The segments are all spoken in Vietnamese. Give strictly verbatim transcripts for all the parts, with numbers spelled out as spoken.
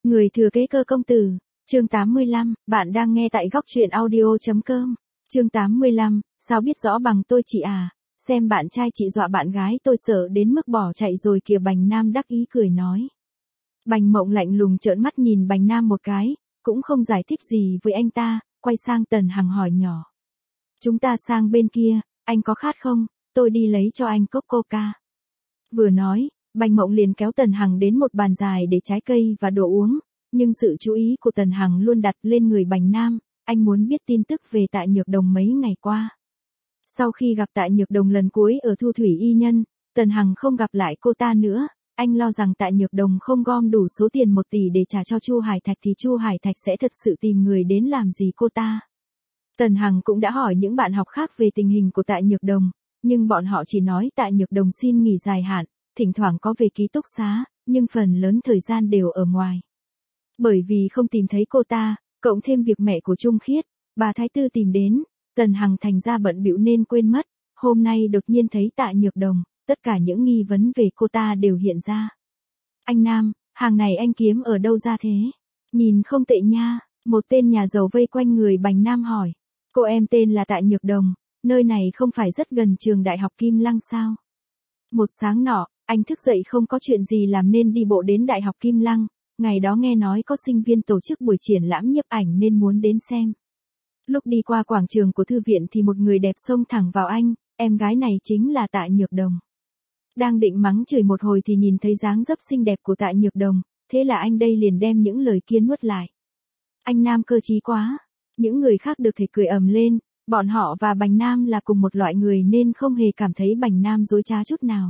Người thừa kế Cơ công tử, chương tám mươi lăm, bạn đang nghe tại góc truyện audio chấm com. Chương tám mươi lăm, sao biết rõ bằng tôi chị à, xem bạn trai chị dọa bạn gái tôi sợ đến mức bỏ chạy rồi kìa. Bành Nam đắc ý cười nói. Bành Mộng lạnh lùng trợn mắt nhìn Bành Nam một cái, cũng không giải thích gì với anh ta, quay sang Tần Hằng hỏi nhỏ. Chúng ta sang bên kia, anh có khát không, tôi đi lấy cho anh cốc coca. Vừa nói, Bành Mộng liền kéo Tần Hằng đến một bàn dài để trái cây và đồ uống, nhưng sự chú ý của Tần Hằng luôn đặt lên người Bành Nam, anh muốn biết tin tức về Tạ Nhược Đồng mấy ngày qua. Sau khi gặp Tạ Nhược Đồng lần cuối ở Thu Thủy Y Nhân, Tần Hằng không gặp lại cô ta nữa, anh lo rằng Tạ Nhược Đồng không gom đủ số tiền một tỷ để trả cho Chu Hải Thạch thì Chu Hải Thạch sẽ thật sự tìm người đến làm gì cô ta. Tần Hằng cũng đã hỏi những bạn học khác về tình hình của Tạ Nhược Đồng, nhưng bọn họ chỉ nói Tạ Nhược Đồng xin nghỉ dài hạn, thỉnh thoảng có về ký túc xá, nhưng phần lớn thời gian đều ở ngoài. Bởi vì không tìm thấy cô ta, cộng thêm việc mẹ của Trung Khiết, bà Thái Tư tìm đến, Tần Hằng thành ra bận bịu nên quên mất, hôm nay đột nhiên thấy Tạ Nhược Đồng, tất cả những nghi vấn về cô ta đều hiện ra. Anh Nam, hàng này anh kiếm ở đâu ra thế? Nhìn không tệ nha, một tên nhà giàu vây quanh người Bành Nam hỏi. Cô em tên là Tạ Nhược Đồng, nơi này không phải rất gần trường đại học Kim Lăng sao? Một sáng nọ, anh thức dậy không có chuyện gì làm nên đi bộ đến đại học Kim Lăng, ngày đó nghe nói có sinh viên tổ chức buổi triển lãm nhiếp ảnh nên muốn đến xem. Lúc đi qua quảng trường của thư viện thì một người đẹp xông thẳng vào anh, em gái này chính là Tạ Nhược Đồng. Đang định mắng chửi một hồi thì nhìn thấy dáng dấp xinh đẹp của Tạ Nhược Đồng, thế là anh đây liền đem những lời kia nuốt lại. Anh Nam cơ trí quá. Những người khác được thể cười ầm lên, bọn họ và Bành Nam là cùng một loại người nên không hề cảm thấy Bành Nam dối trá chút nào.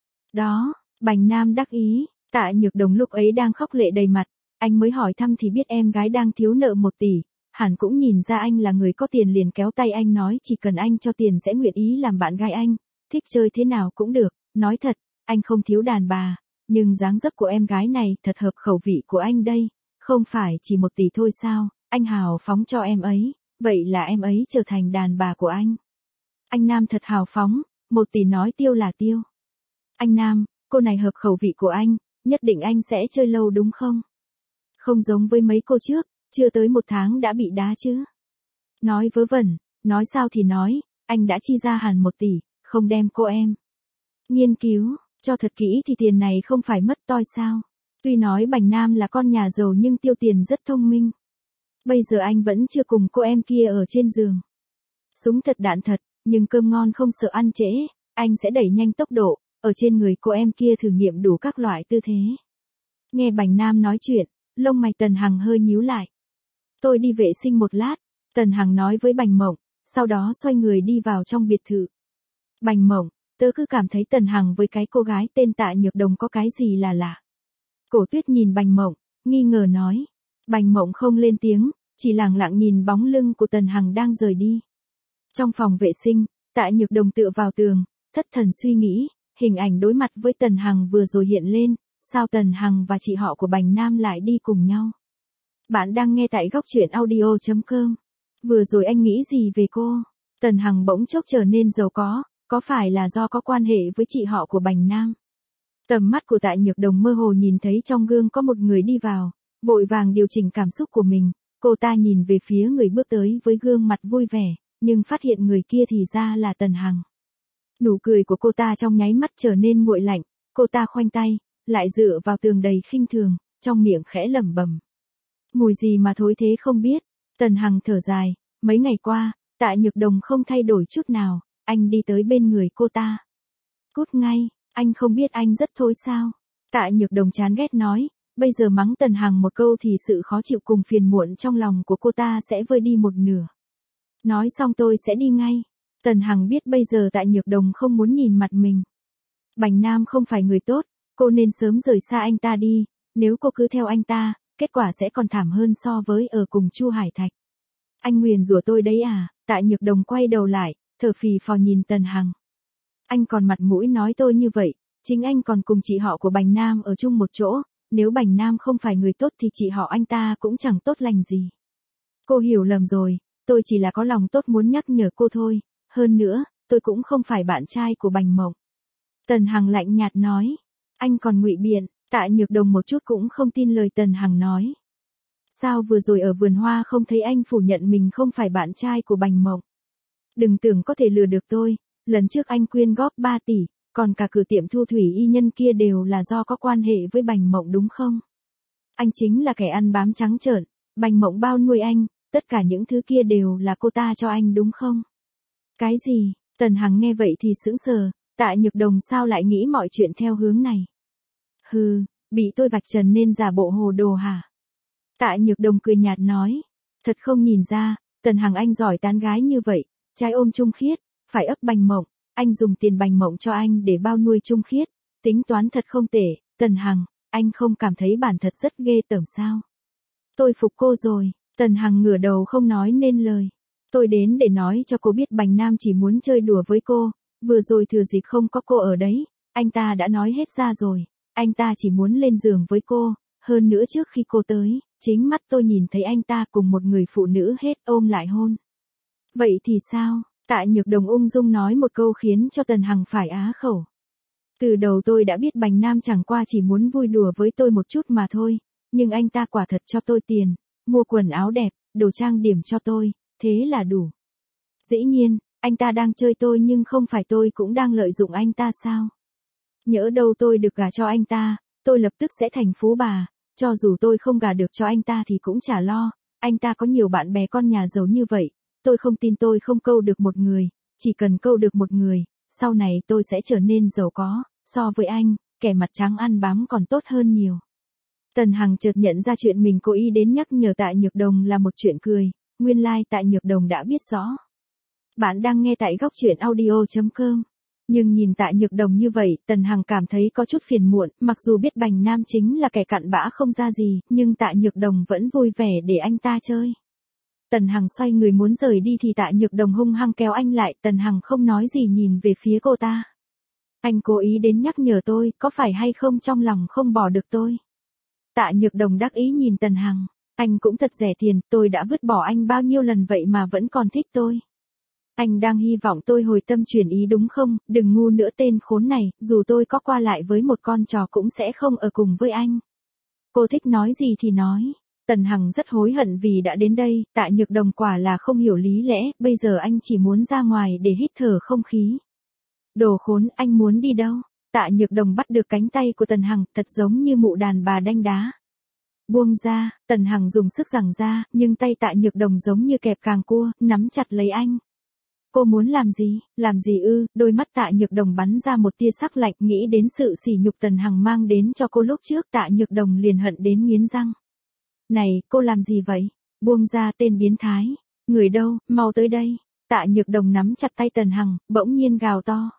Đó, Bành Nam đắc ý, Tạ Nhược Đồng lúc ấy đang khóc lệ đầy mặt, anh mới hỏi thăm thì biết em gái đang thiếu nợ một tỷ, hẳn cũng nhìn ra anh là người có tiền liền kéo tay anh nói chỉ cần anh cho tiền sẽ nguyện ý làm bạn gái anh, thích chơi thế nào cũng được, nói thật, anh không thiếu đàn bà, nhưng dáng dấp của em gái này thật hợp khẩu vị của anh đây, không phải chỉ một tỷ thôi sao? Anh hào phóng cho em ấy, vậy là em ấy trở thành đàn bà của anh. Anh Nam thật hào phóng, một tỷ nói tiêu là tiêu. Anh Nam, cô này hợp khẩu vị của anh, nhất định anh sẽ chơi lâu đúng không? Không giống với mấy cô trước, chưa tới một tháng đã bị đá chứ. Nói vớ vẩn, nói sao thì nói, anh đã chi ra hẳn một tỷ, không đem cô em. Nghiên cứu, cho thật kỹ thì tiền này không phải mất toi sao. Tuy nói Bành Nam là con nhà giàu nhưng tiêu tiền rất thông minh. Bây giờ anh vẫn chưa cùng cô em kia ở trên giường. Súng thật đạn thật, nhưng cơm ngon không sợ ăn trễ, anh sẽ đẩy nhanh tốc độ, ở trên người cô em kia thử nghiệm đủ các loại tư thế. Nghe Bành Nam nói chuyện, lông mày Tần Hằng hơi nhíu lại. Tôi đi vệ sinh một lát, Tần Hằng nói với Bành Mộng, sau đó xoay người đi vào trong biệt thự. Bành Mộng, tớ cứ cảm thấy Tần Hằng với cái cô gái tên Tạ Nhược Đồng có cái gì là lạ. Cổ Tuyết nhìn Bành Mộng, nghi ngờ nói. Bành Mộng không lên tiếng, chỉ lặng lặng nhìn bóng lưng của Tần Hằng đang rời đi. Trong phòng vệ sinh, Tạ Nhược Đồng tựa vào tường, thất thần suy nghĩ, hình ảnh đối mặt với Tần Hằng vừa rồi hiện lên, sao Tần Hằng và chị họ của Bành Nam lại đi cùng nhau. Bạn đang nghe tại góc truyện audio chấm com. Vừa rồi anh nghĩ gì về cô? Tần Hằng bỗng chốc trở nên giàu có, có phải là do có quan hệ với chị họ của Bành Nam? Tầm mắt của Tạ Nhược Đồng mơ hồ nhìn thấy trong gương có một người đi vào. Vội vàng điều chỉnh cảm xúc của mình, cô ta nhìn về phía người bước tới với gương mặt vui vẻ, nhưng phát hiện người kia thì ra là Tần Hằng. Nụ cười của cô ta trong nháy mắt trở nên nguội lạnh, cô ta khoanh tay, lại dựa vào tường đầy khinh thường, trong miệng khẽ lẩm bẩm. Mùi gì mà thối thế không biết, Tần Hằng thở dài, mấy ngày qua, Tạ Nhược Đồng không thay đổi chút nào, anh đi tới bên người cô ta. Cút ngay, anh không biết anh rất thối sao? Tạ Nhược Đồng chán ghét nói. Bây giờ mắng Tần Hằng một câu thì sự khó chịu cùng phiền muộn trong lòng của cô ta sẽ vơi đi một nửa. Nói xong tôi sẽ đi ngay. Tần Hằng biết bây giờ Tạ Nhược Đồng không muốn nhìn mặt mình. Bành Nam không phải người tốt, cô nên sớm rời xa anh ta đi, nếu cô cứ theo anh ta, kết quả sẽ còn thảm hơn so với ở cùng Chu Hải Thạch. Anh nguyền rủa tôi đấy à? Tạ Nhược Đồng quay đầu lại, thở phì phò nhìn Tần Hằng. Anh còn mặt mũi nói tôi như vậy, chính anh còn cùng chị họ của Bành Nam ở chung một chỗ. Nếu Bành Nam không phải người tốt thì chị họ anh ta cũng chẳng tốt lành gì. Cô hiểu lầm rồi, tôi chỉ là có lòng tốt muốn nhắc nhở cô thôi, hơn nữa, tôi cũng không phải bạn trai của Bành Mộng. Tần Hằng lạnh nhạt nói, anh còn ngụy biện, Tạ Nhược Đồng một chút cũng không tin lời Tần Hằng nói. Sao vừa rồi ở vườn hoa không thấy anh phủ nhận mình không phải bạn trai của Bành Mộng? Đừng tưởng có thể lừa được tôi, lần trước anh quyên góp ba tỷ, còn cả cửa tiệm thu thủy y nhân kia đều là do có quan hệ với Bành Mộng đúng không? Anh chính là kẻ ăn bám trắng trợn, Bành Mộng bao nuôi anh, tất cả những thứ kia đều là cô ta cho anh đúng không? Cái gì? Tần Hằng nghe vậy thì sững sờ, Tạ Nhược Đồng sao lại nghĩ mọi chuyện theo hướng này? Hừ, bị tôi vạch trần nên giả bộ hồ đồ hả? Tạ Nhược Đồng cười nhạt nói, thật không nhìn ra, Tần Hằng anh giỏi tán gái như vậy, trái ôm Trung Khiết, phải ấp Bành Mộng, anh dùng tiền Bành Mộng cho anh để bao nuôi Trung Khiết, tính toán thật không tệ, Tần Hằng, anh không cảm thấy bản thật rất ghê tởm sao? Tôi phục cô rồi, Tần Hằng ngửa đầu không nói nên lời. Tôi đến để nói cho cô biết Bành Nam chỉ muốn chơi đùa với cô, vừa rồi thừa dịp không có cô ở đấy, anh ta đã nói hết ra rồi, anh ta chỉ muốn lên giường với cô, hơn nữa trước khi cô tới, chính mắt tôi nhìn thấy anh ta cùng một người phụ nữ hết ôm lại hôn. Vậy thì sao? Tạ Nhược Đồng ung dung nói một câu khiến cho Tần Hằng phải á khẩu. Từ đầu tôi đã biết Bành Nam chẳng qua chỉ muốn vui đùa với tôi một chút mà thôi, nhưng anh ta quả thật cho tôi tiền, mua quần áo đẹp, đồ trang điểm cho tôi, thế là đủ. Dĩ nhiên, anh ta đang chơi tôi nhưng không phải tôi cũng đang lợi dụng anh ta sao? Nhỡ đâu tôi được gả cho anh ta, tôi lập tức sẽ thành phú bà, cho dù tôi không gả được cho anh ta thì cũng chả lo, anh ta có nhiều bạn bè con nhà giàu như vậy, tôi không tin tôi không câu được một người, chỉ cần câu được một người, sau này tôi sẽ trở nên giàu có, so với anh, kẻ mặt trắng ăn bám còn tốt hơn nhiều. Tần Hằng chợt nhận ra chuyện mình cố ý đến nhắc nhở Tạ Nhược Đồng là một chuyện cười, nguyên lai like Tạ Nhược Đồng đã biết rõ. Bạn đang nghe tại góc truyện audio chấm com. Nhưng nhìn Tạ Nhược Đồng như vậy, Tần Hằng cảm thấy có chút phiền muộn, mặc dù biết Bành Nam chính là kẻ cặn bã không ra gì, nhưng Tạ Nhược Đồng vẫn vui vẻ để anh ta chơi. Tần Hằng xoay người muốn rời đi thì Tạ Nhược Đồng hung hăng kéo anh lại, Tần Hằng không nói gì nhìn về phía cô ta. Anh cố ý đến nhắc nhở tôi, có phải hay không trong lòng không bỏ được tôi? Tạ Nhược Đồng đắc ý nhìn Tần Hằng, anh cũng thật rẻ tiền, tôi đã vứt bỏ anh bao nhiêu lần vậy mà vẫn còn thích tôi. Anh đang hy vọng tôi hồi tâm chuyển ý đúng không, đừng ngu nữa tên khốn này, dù tôi có qua lại với một con trò cũng sẽ không ở cùng với anh. Cô thích nói gì thì nói. Tần Hằng rất hối hận vì đã đến đây, Tạ Nhược Đồng quả là không hiểu lý lẽ, bây giờ anh chỉ muốn ra ngoài để hít thở không khí. Đồ khốn, anh muốn đi đâu? Tạ Nhược Đồng bắt được cánh tay của Tần Hằng, thật giống như mụ đàn bà đanh đá. Buông ra, Tần Hằng dùng sức giằng ra, nhưng tay Tạ Nhược Đồng giống như kẹp càng cua, nắm chặt lấy anh. Cô muốn làm gì, làm gì ư, đôi mắt Tạ Nhược Đồng bắn ra một tia sắc lạnh, nghĩ đến sự sỉ nhục Tần Hằng mang đến cho cô lúc trước, Tạ Nhược Đồng liền hận đến nghiến răng. Này, cô làm gì vậy? Buông ra tên biến thái. Người đâu, mau tới đây. Tạ Nhược Đồng nắm chặt tay Tần Hằng, bỗng nhiên gào to.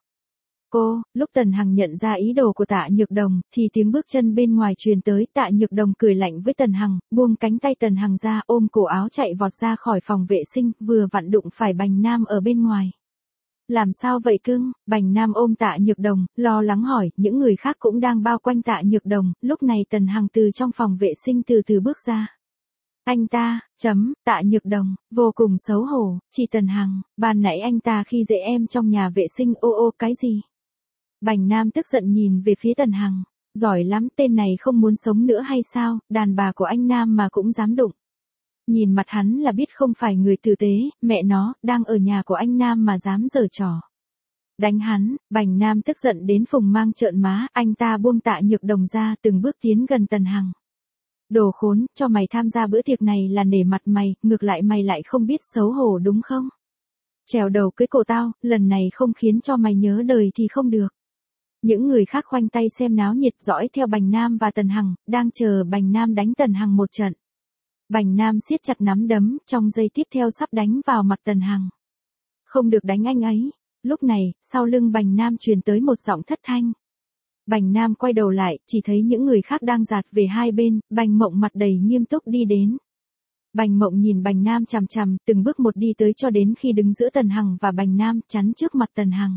Cô, lúc Tần Hằng nhận ra ý đồ của Tạ Nhược Đồng, thì tiếng bước chân bên ngoài truyền tới, Tạ Nhược Đồng cười lạnh với Tần Hằng, buông cánh tay Tần Hằng ra, ôm cổ áo chạy vọt ra khỏi phòng vệ sinh, vừa vặn đụng phải Bành Nam ở bên ngoài. Làm sao vậy cưng? Bành Nam ôm Tạ Nhược Đồng, lo lắng hỏi, những người khác cũng đang bao quanh Tạ Nhược Đồng, lúc này Tần Hằng từ trong phòng vệ sinh từ từ bước ra. Anh ta, chấm, Tạ Nhược Đồng, vô cùng xấu hổ, chị Tần Hằng, ban nãy anh ta khi dễ em trong nhà vệ sinh ô ô cái gì? Bành Nam tức giận nhìn về phía Tần Hằng, giỏi lắm, tên này không muốn sống nữa hay sao, đàn bà của anh Nam mà cũng dám đụng. Nhìn mặt hắn là biết không phải người tử tế, mẹ nó, đang ở nhà của anh Nam mà dám giở trò. Đánh hắn, Bành Nam tức giận đến phùng mang trợn má, anh ta buông Tạ Nhược Đồng ra, từng bước tiến gần Tần Hằng. Đồ khốn, cho mày tham gia bữa tiệc này là nể mặt mày, ngược lại mày lại không biết xấu hổ đúng không? Trèo đầu cưới cổ tao, lần này không khiến cho mày nhớ đời thì không được. Những người khác khoanh tay xem náo nhiệt dõi theo Bành Nam và Tần Hằng, đang chờ Bành Nam đánh Tần Hằng một trận. Bành Nam siết chặt nắm đấm, trong giây tiếp theo sắp đánh vào mặt Tần Hằng. Không được đánh anh ấy. Lúc này, sau lưng Bành Nam truyền tới một giọng thất thanh. Bành Nam quay đầu lại, chỉ thấy những người khác đang dạt về hai bên, Bành Mộng mặt đầy nghiêm túc đi đến. Bành Mộng nhìn Bành Nam chằm chằm, từng bước một đi tới cho đến khi đứng giữa Tần Hằng và Bành Nam, chắn trước mặt Tần Hằng.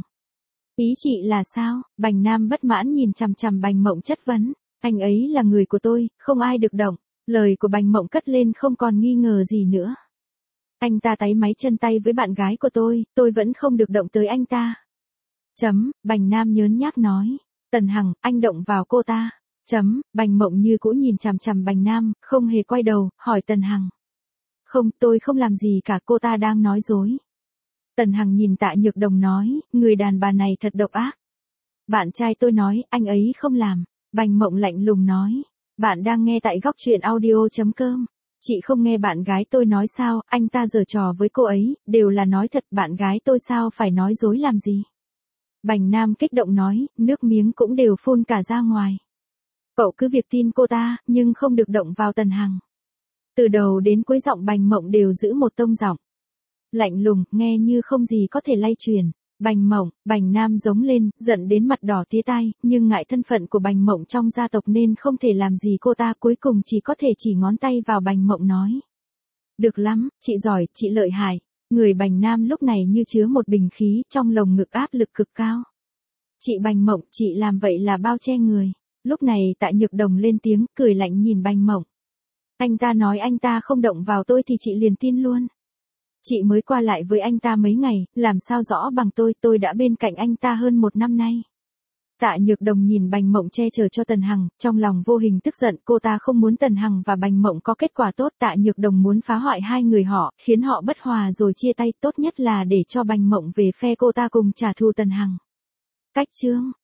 Ý chị là sao? Bành Nam bất mãn nhìn chằm chằm Bành Mộng chất vấn. Anh ấy là người của tôi, không ai được động. Lời của Bành Mộng cất lên không còn nghi ngờ gì nữa. Anh ta táy máy chân tay với bạn gái của tôi, tôi vẫn không được động tới anh ta. Chấm, Bành Nam nhớn nhác nói. Tần Hằng, anh động vào cô ta. Chấm, Bành Mộng như cũ nhìn chằm chằm Bành Nam, không hề quay đầu, hỏi Tần Hằng. Không, tôi không làm gì cả, cô ta đang nói dối. Tần Hằng nhìn Tạ Nhược Đồng nói, người đàn bà này thật độc ác. Bạn trai tôi nói, anh ấy không làm. Bành Mộng lạnh lùng nói, bạn đang nghe tại góc truyện audio.com. Chị không nghe bạn gái tôi nói sao, anh ta giở trò với cô ấy, đều là nói thật, bạn gái tôi sao phải nói dối làm gì. Bành Nam kích động nói, nước miếng cũng đều phun cả ra ngoài. Cậu cứ việc tin cô ta, nhưng không được động vào Tần Hằng. Từ đầu đến cuối giọng Bành Mộng đều giữ một tông giọng lạnh lùng, nghe như không gì có thể lay truyền. Bành Mộng, Bành Nam giống lên, giận đến mặt đỏ tía tai, nhưng ngại thân phận của Bành Mộng trong gia tộc nên không thể làm gì cô ta, cuối cùng chỉ có thể chỉ ngón tay vào Bành Mộng nói. Được lắm, chị giỏi, chị lợi hại. Người Bành Nam lúc này như chứa một bình khí, trong lồng ngực áp lực cực cao. Chị Bành Mộng, chị làm vậy là bao che người. Lúc này Tạ Nhược Đồng lên tiếng, cười lạnh nhìn Bành Mộng. Anh ta nói anh ta không động vào tôi thì chị liền tin luôn. Chị mới qua lại với anh ta mấy ngày, làm sao rõ bằng tôi, tôi đã bên cạnh anh ta hơn một năm nay. Tạ Nhược Đồng nhìn Bành Mộng che chở cho Tần Hằng, trong lòng vô hình tức giận, cô ta không muốn Tần Hằng và Bành Mộng có kết quả tốt, Tạ Nhược Đồng muốn phá hoại hai người họ, khiến họ bất hòa rồi chia tay, tốt nhất là để cho Bành Mộng về phe cô ta cùng trả thù Tần Hằng. Cách chương